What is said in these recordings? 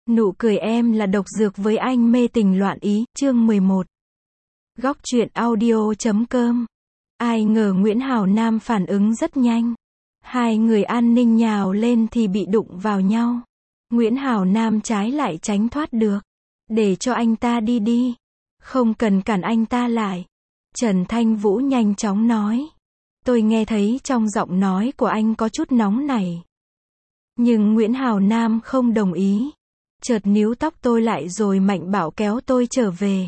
Nụ cười em là độc dược với anh mê tình loạn ý, chương 11. Góc truyện audio.com. Ai ngờ Nguyễn Hào Nam phản ứng rất nhanh. Hai người an ninh nhào lên thì bị đụng vào nhau. Nguyễn Hào Nam trái lại tránh thoát được. Để cho anh ta đi đi. Không cần cản anh ta lại. Trần Thanh Vũ nhanh chóng nói. Tôi nghe thấy trong giọng nói của anh có chút nóng nảy. Nhưng Nguyễn Hào Nam không đồng ý. Chợt níu tóc tôi lại rồi mạnh bạo kéo tôi trở về.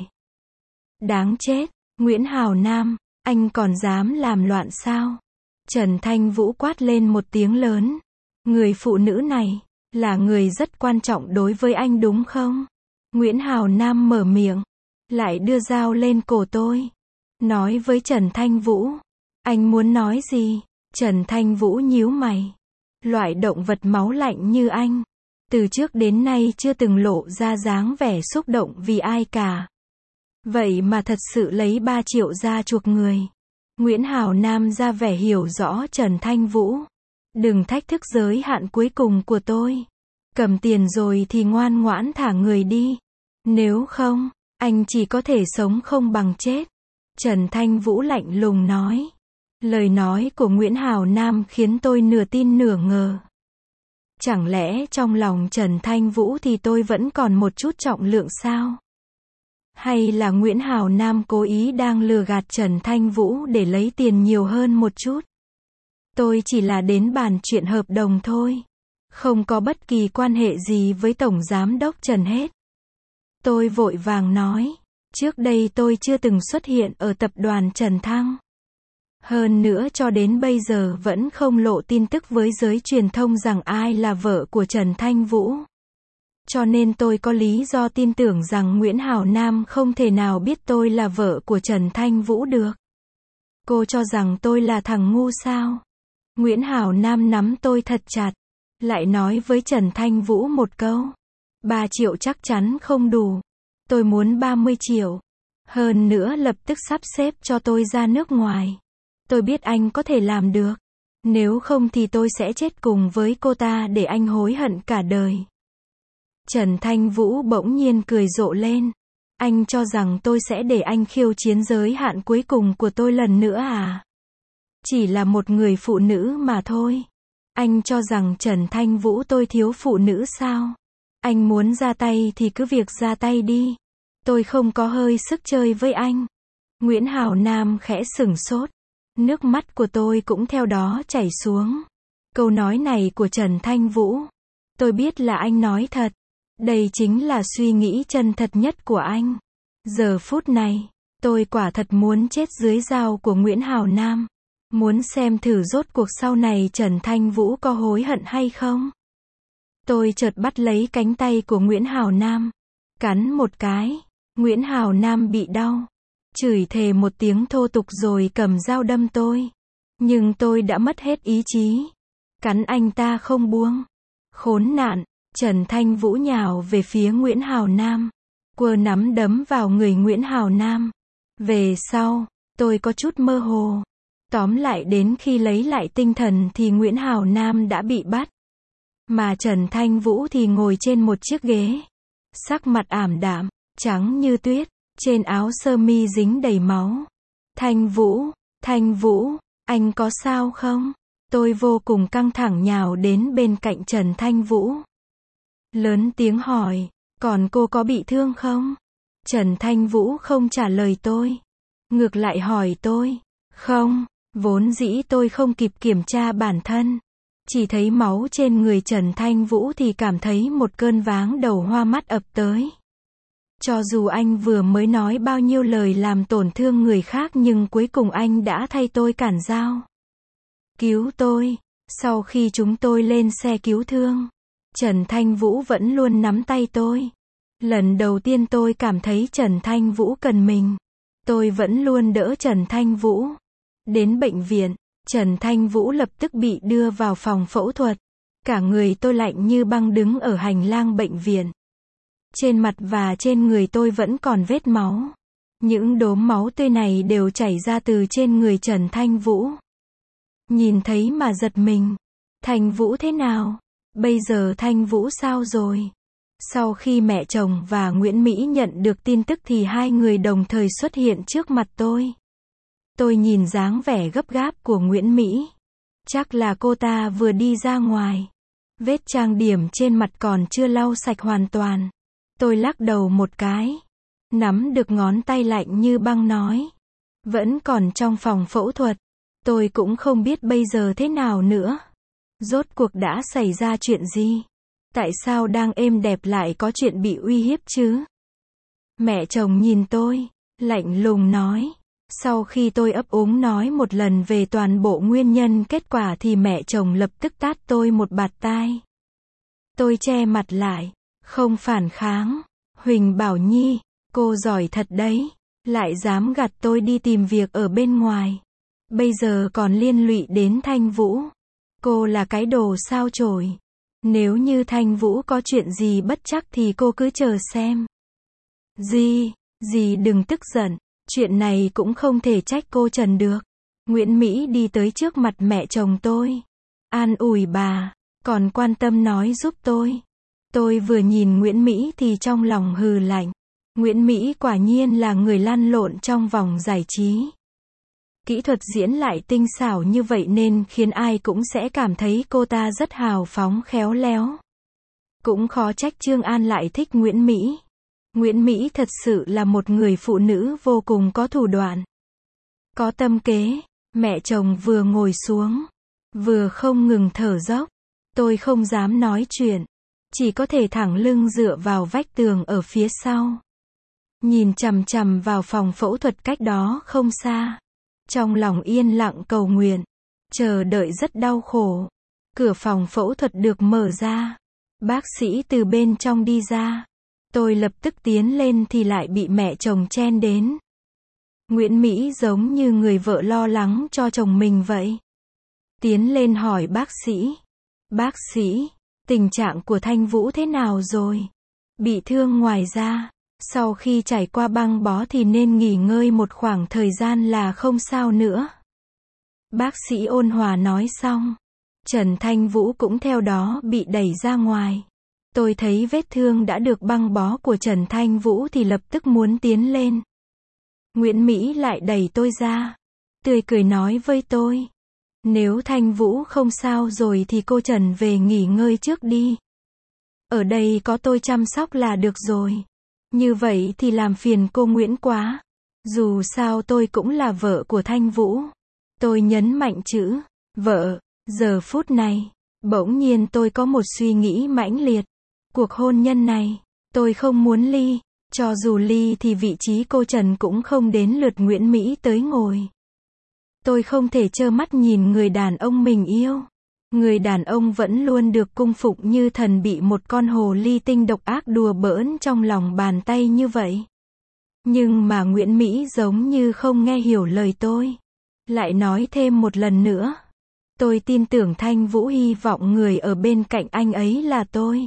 Đáng chết, Nguyễn Hào Nam, anh còn dám làm loạn sao? Trần Thanh Vũ quát lên một tiếng lớn. Người phụ nữ này, là người rất quan trọng đối với anh đúng không? Nguyễn Hào Nam mở miệng, lại đưa dao lên cổ tôi. Nói với Trần Thanh Vũ, anh muốn nói gì? Trần Thanh Vũ nhíu mày. Loại động vật máu lạnh như anh, từ trước đến nay chưa từng lộ ra dáng vẻ xúc động vì ai cả. Vậy mà thật sự lấy 3 triệu ra chuộc người. Nguyễn Hào Nam ra vẻ hiểu rõ Trần Thanh Vũ. Đừng thách thức giới hạn cuối cùng của tôi. Cầm tiền rồi thì ngoan ngoãn thả người đi. Nếu không, anh chỉ có thể sống không bằng chết. Trần Thanh Vũ lạnh lùng nói. Lời nói của Nguyễn Hào Nam khiến tôi nửa tin nửa ngờ. Chẳng lẽ trong lòng Trần Thanh Vũ thì tôi vẫn còn một chút trọng lượng sao? Hay là Nguyễn Hào Nam cố ý đang lừa gạt Trần Thanh Vũ để lấy tiền nhiều hơn một chút? Tôi chỉ là đến bàn chuyện hợp đồng thôi. Không có bất kỳ quan hệ gì với Tổng Giám đốc Trần hết. Tôi vội vàng nói. Trước đây tôi chưa từng xuất hiện ở tập đoàn Trần Thăng. Hơn nữa cho đến bây giờ vẫn không lộ tin tức với giới truyền thông rằng ai là vợ của Trần Thanh Vũ. Cho nên tôi có lý do tin tưởng rằng Nguyễn Hào Nam không thể nào biết tôi là vợ của Trần Thanh Vũ được. Cô cho rằng tôi là thằng ngu sao? Nguyễn Hào Nam nắm tôi thật chặt. Lại nói với Trần Thanh Vũ một câu. 3 triệu chắc chắn không đủ. Tôi muốn 30 triệu. Hơn nữa lập tức sắp xếp cho tôi ra nước ngoài. Tôi biết anh có thể làm được. Nếu không thì tôi sẽ chết cùng với cô ta để anh hối hận cả đời. Trần Thanh Vũ bỗng nhiên cười rộ lên. Anh cho rằng tôi sẽ để anh khiêu chiến giới hạn cuối cùng của tôi lần nữa à? Chỉ là một người phụ nữ mà thôi. Anh cho rằng Trần Thanh Vũ tôi thiếu phụ nữ sao? Anh muốn ra tay thì cứ việc ra tay đi. Tôi không có hơi sức chơi với anh. Nguyễn Hào Nam khẽ sửng sốt. Nước mắt của tôi cũng theo đó chảy xuống. Câu nói này của Trần Thanh Vũ. Tôi biết là anh nói thật. Đây chính là suy nghĩ chân thật nhất của anh. Giờ phút này, tôi quả thật muốn chết dưới dao của Nguyễn Hào Nam. Muốn xem thử rốt cuộc sau này Trần Thanh Vũ có hối hận hay không. Tôi chợt bắt lấy cánh tay của Nguyễn Hào Nam. Cắn một cái. Nguyễn Hào Nam bị đau. Chửi thề một tiếng thô tục rồi cầm dao đâm tôi. Nhưng tôi đã mất hết ý chí. Cắn anh ta không buông. Khốn nạn. Trần Thanh Vũ nhào về phía Nguyễn Hào Nam. Quơ nắm đấm vào người Nguyễn Hào Nam. Về sau, tôi có chút mơ hồ. Tóm lại đến khi lấy lại tinh thần thì Nguyễn Hào Nam đã bị bắt. Mà Trần Thanh Vũ thì ngồi trên một chiếc ghế. Sắc mặt ảm đạm, trắng như tuyết. Trên áo sơ mi dính đầy máu. Thanh Vũ, anh có sao không? Tôi vô cùng căng thẳng nhào đến bên cạnh Trần Thanh Vũ. Lớn tiếng hỏi, còn cô có bị thương không? Trần Thanh Vũ không trả lời tôi. Ngược lại hỏi tôi. Không, vốn dĩ tôi không kịp kiểm tra bản thân. Chỉ thấy máu trên người Trần Thanh Vũ thì cảm thấy một cơn váng đầu hoa mắt ập tới. Cho dù anh vừa mới nói bao nhiêu lời làm tổn thương người khác nhưng cuối cùng anh đã thay tôi cản dao. Cứu tôi. Sau khi chúng tôi lên xe cứu thương, Trần Thanh Vũ vẫn luôn nắm tay tôi. Lần đầu tiên tôi cảm thấy Trần Thanh Vũ cần mình. Tôi vẫn luôn đỡ Trần Thanh Vũ. Đến bệnh viện, Trần Thanh Vũ lập tức bị đưa vào phòng phẫu thuật. Cả người tôi lạnh như băng đứng ở hành lang bệnh viện. Trên mặt và trên người tôi vẫn còn vết máu. Những đốm máu tươi này đều chảy ra từ trên người Trần Thanh Vũ. Nhìn thấy mà giật mình. Thanh Vũ thế nào? Bây giờ Thanh Vũ sao rồi? Sau khi mẹ chồng và Nguyễn Mỹ nhận được tin tức thì hai người đồng thời xuất hiện trước mặt tôi. Tôi nhìn dáng vẻ gấp gáp của Nguyễn Mỹ. Chắc là cô ta vừa đi ra ngoài. Vết trang điểm trên mặt còn chưa lau sạch hoàn toàn. Tôi lắc đầu một cái. Nắm được ngón tay lạnh như băng nói. Vẫn còn trong phòng phẫu thuật. Tôi cũng không biết bây giờ thế nào nữa. Rốt cuộc đã xảy ra chuyện gì? Tại sao đang êm đẹp lại có chuyện bị uy hiếp chứ? Mẹ chồng nhìn tôi, lạnh lùng nói. Sau khi tôi ấp úng nói một lần về toàn bộ nguyên nhân kết quả thì mẹ chồng lập tức tát tôi một bạt tai. Tôi che mặt lại, không phản kháng. Huỳnh Bảo Nhi, cô giỏi thật đấy, lại dám gạt tôi đi tìm việc ở bên ngoài. Bây giờ còn liên lụy đến Thanh Vũ. Cô là cái đồ sao chổi. Nếu như Thanh Vũ có chuyện gì bất trắc thì cô cứ chờ xem. Dì đừng tức giận. Chuyện này cũng không thể trách cô Trần được. Nguyễn Mỹ đi tới trước mặt mẹ chồng tôi. An ủi bà, còn quan tâm nói giúp tôi. Tôi vừa nhìn Nguyễn Mỹ thì trong lòng hừ lạnh. Nguyễn Mỹ quả nhiên là người lăn lộn trong vòng giải trí. Kỹ thuật diễn lại tinh xảo như vậy nên khiến ai cũng sẽ cảm thấy cô ta rất hào phóng khéo léo. Cũng khó trách Trương An lại thích Nguyễn Mỹ. Nguyễn Mỹ thật sự là một người phụ nữ vô cùng có thủ đoạn. Có tâm kế. Mẹ chồng vừa ngồi xuống, vừa không ngừng thở dốc. Tôi không dám nói chuyện. Chỉ có thể thẳng lưng dựa vào vách tường ở phía sau. Nhìn chằm chằm vào phòng phẫu thuật cách đó không xa. Trong lòng yên lặng cầu nguyện. Chờ đợi rất đau khổ. Cửa phòng phẫu thuật được mở ra. Bác sĩ từ bên trong đi ra. Tôi lập tức tiến lên thì lại bị mẹ chồng chen đến. Nguyễn Mỹ giống như người vợ lo lắng cho chồng mình vậy. Tiến lên hỏi bác sĩ. Bác sĩ, tình trạng của Thanh Vũ thế nào rồi? Bị thương ngoài ra. Sau khi trải qua băng bó thì nên nghỉ ngơi một khoảng thời gian là không sao nữa. Bác sĩ ôn hòa nói xong. Trần Thanh Vũ cũng theo đó bị đẩy ra ngoài. Tôi thấy vết thương đã được băng bó của Trần Thanh Vũ thì lập tức muốn tiến lên. Nguyễn Mỹ lại đẩy tôi ra. Tươi cười nói với tôi. Nếu Thanh Vũ không sao rồi thì cô Trần về nghỉ ngơi trước đi. Ở đây có tôi chăm sóc là được rồi. Như vậy thì làm phiền cô Nguyễn quá. Dù sao tôi cũng là vợ của Thanh Vũ. Tôi nhấn mạnh chữ vợ. Giờ phút này, bỗng nhiên tôi có một suy nghĩ mãnh liệt. Cuộc hôn nhân này, tôi không muốn ly. Cho dù ly thì vị trí cô Trần cũng không đến lượt Nguyễn Mỹ tới ngồi. Tôi không thể trơ mắt nhìn người đàn ông mình yêu. Người đàn ông vẫn luôn được cung phụng như thần bị một con hồ ly tinh độc ác đùa bỡn trong lòng bàn tay như vậy. Nhưng mà Nguyễn Mỹ giống như không nghe hiểu lời tôi. Lại nói thêm một lần nữa. Tôi tin tưởng Thanh Vũ hy vọng người ở bên cạnh anh ấy là tôi.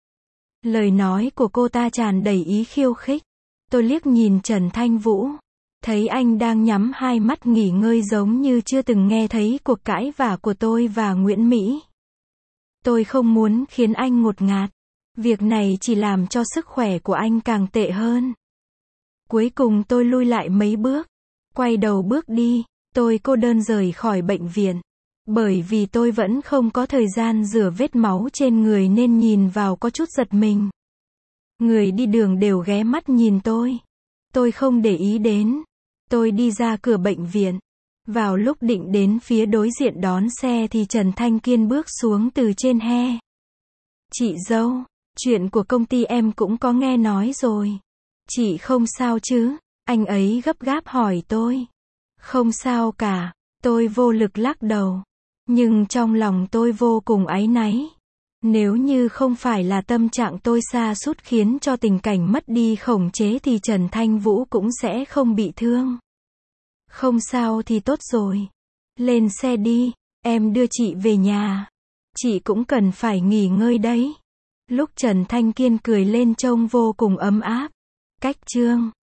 Lời nói của cô ta tràn đầy ý khiêu khích. Tôi liếc nhìn Trần Thanh Vũ. Thấy anh đang nhắm hai mắt nghỉ ngơi giống như chưa từng nghe thấy cuộc cãi vã của tôi và Nguyễn Mỹ. Tôi không muốn khiến anh ngột ngạt. Việc này chỉ làm cho sức khỏe của anh càng tệ hơn. Cuối cùng tôi lui lại mấy bước. Quay đầu bước đi. Tôi cô đơn rời khỏi bệnh viện. Bởi vì tôi vẫn không có thời gian rửa vết máu trên người nên nhìn vào có chút giật mình. Người đi đường đều ghé mắt nhìn tôi. Tôi không để ý đến. Tôi đi ra cửa bệnh viện. Vào lúc định đến phía đối diện đón xe thì Trần Thanh Kiên bước xuống từ trên he. Chị dâu, chuyện của công ty em cũng có nghe nói rồi. Chị không sao chứ? Anh ấy gấp gáp hỏi tôi. Không sao cả. Tôi vô lực lắc đầu. Nhưng trong lòng tôi vô cùng áy náy. Nếu như không phải là tâm trạng tôi sa sút khiến cho tình cảnh mất đi khống chế thì Trần Thanh Vũ cũng sẽ không bị thương. Không sao thì tốt rồi. Lên xe đi, em đưa chị về nhà. Chị cũng cần phải nghỉ ngơi đấy. Lúc Trần Thanh Kiên cười lên trông vô cùng ấm áp. Cách chương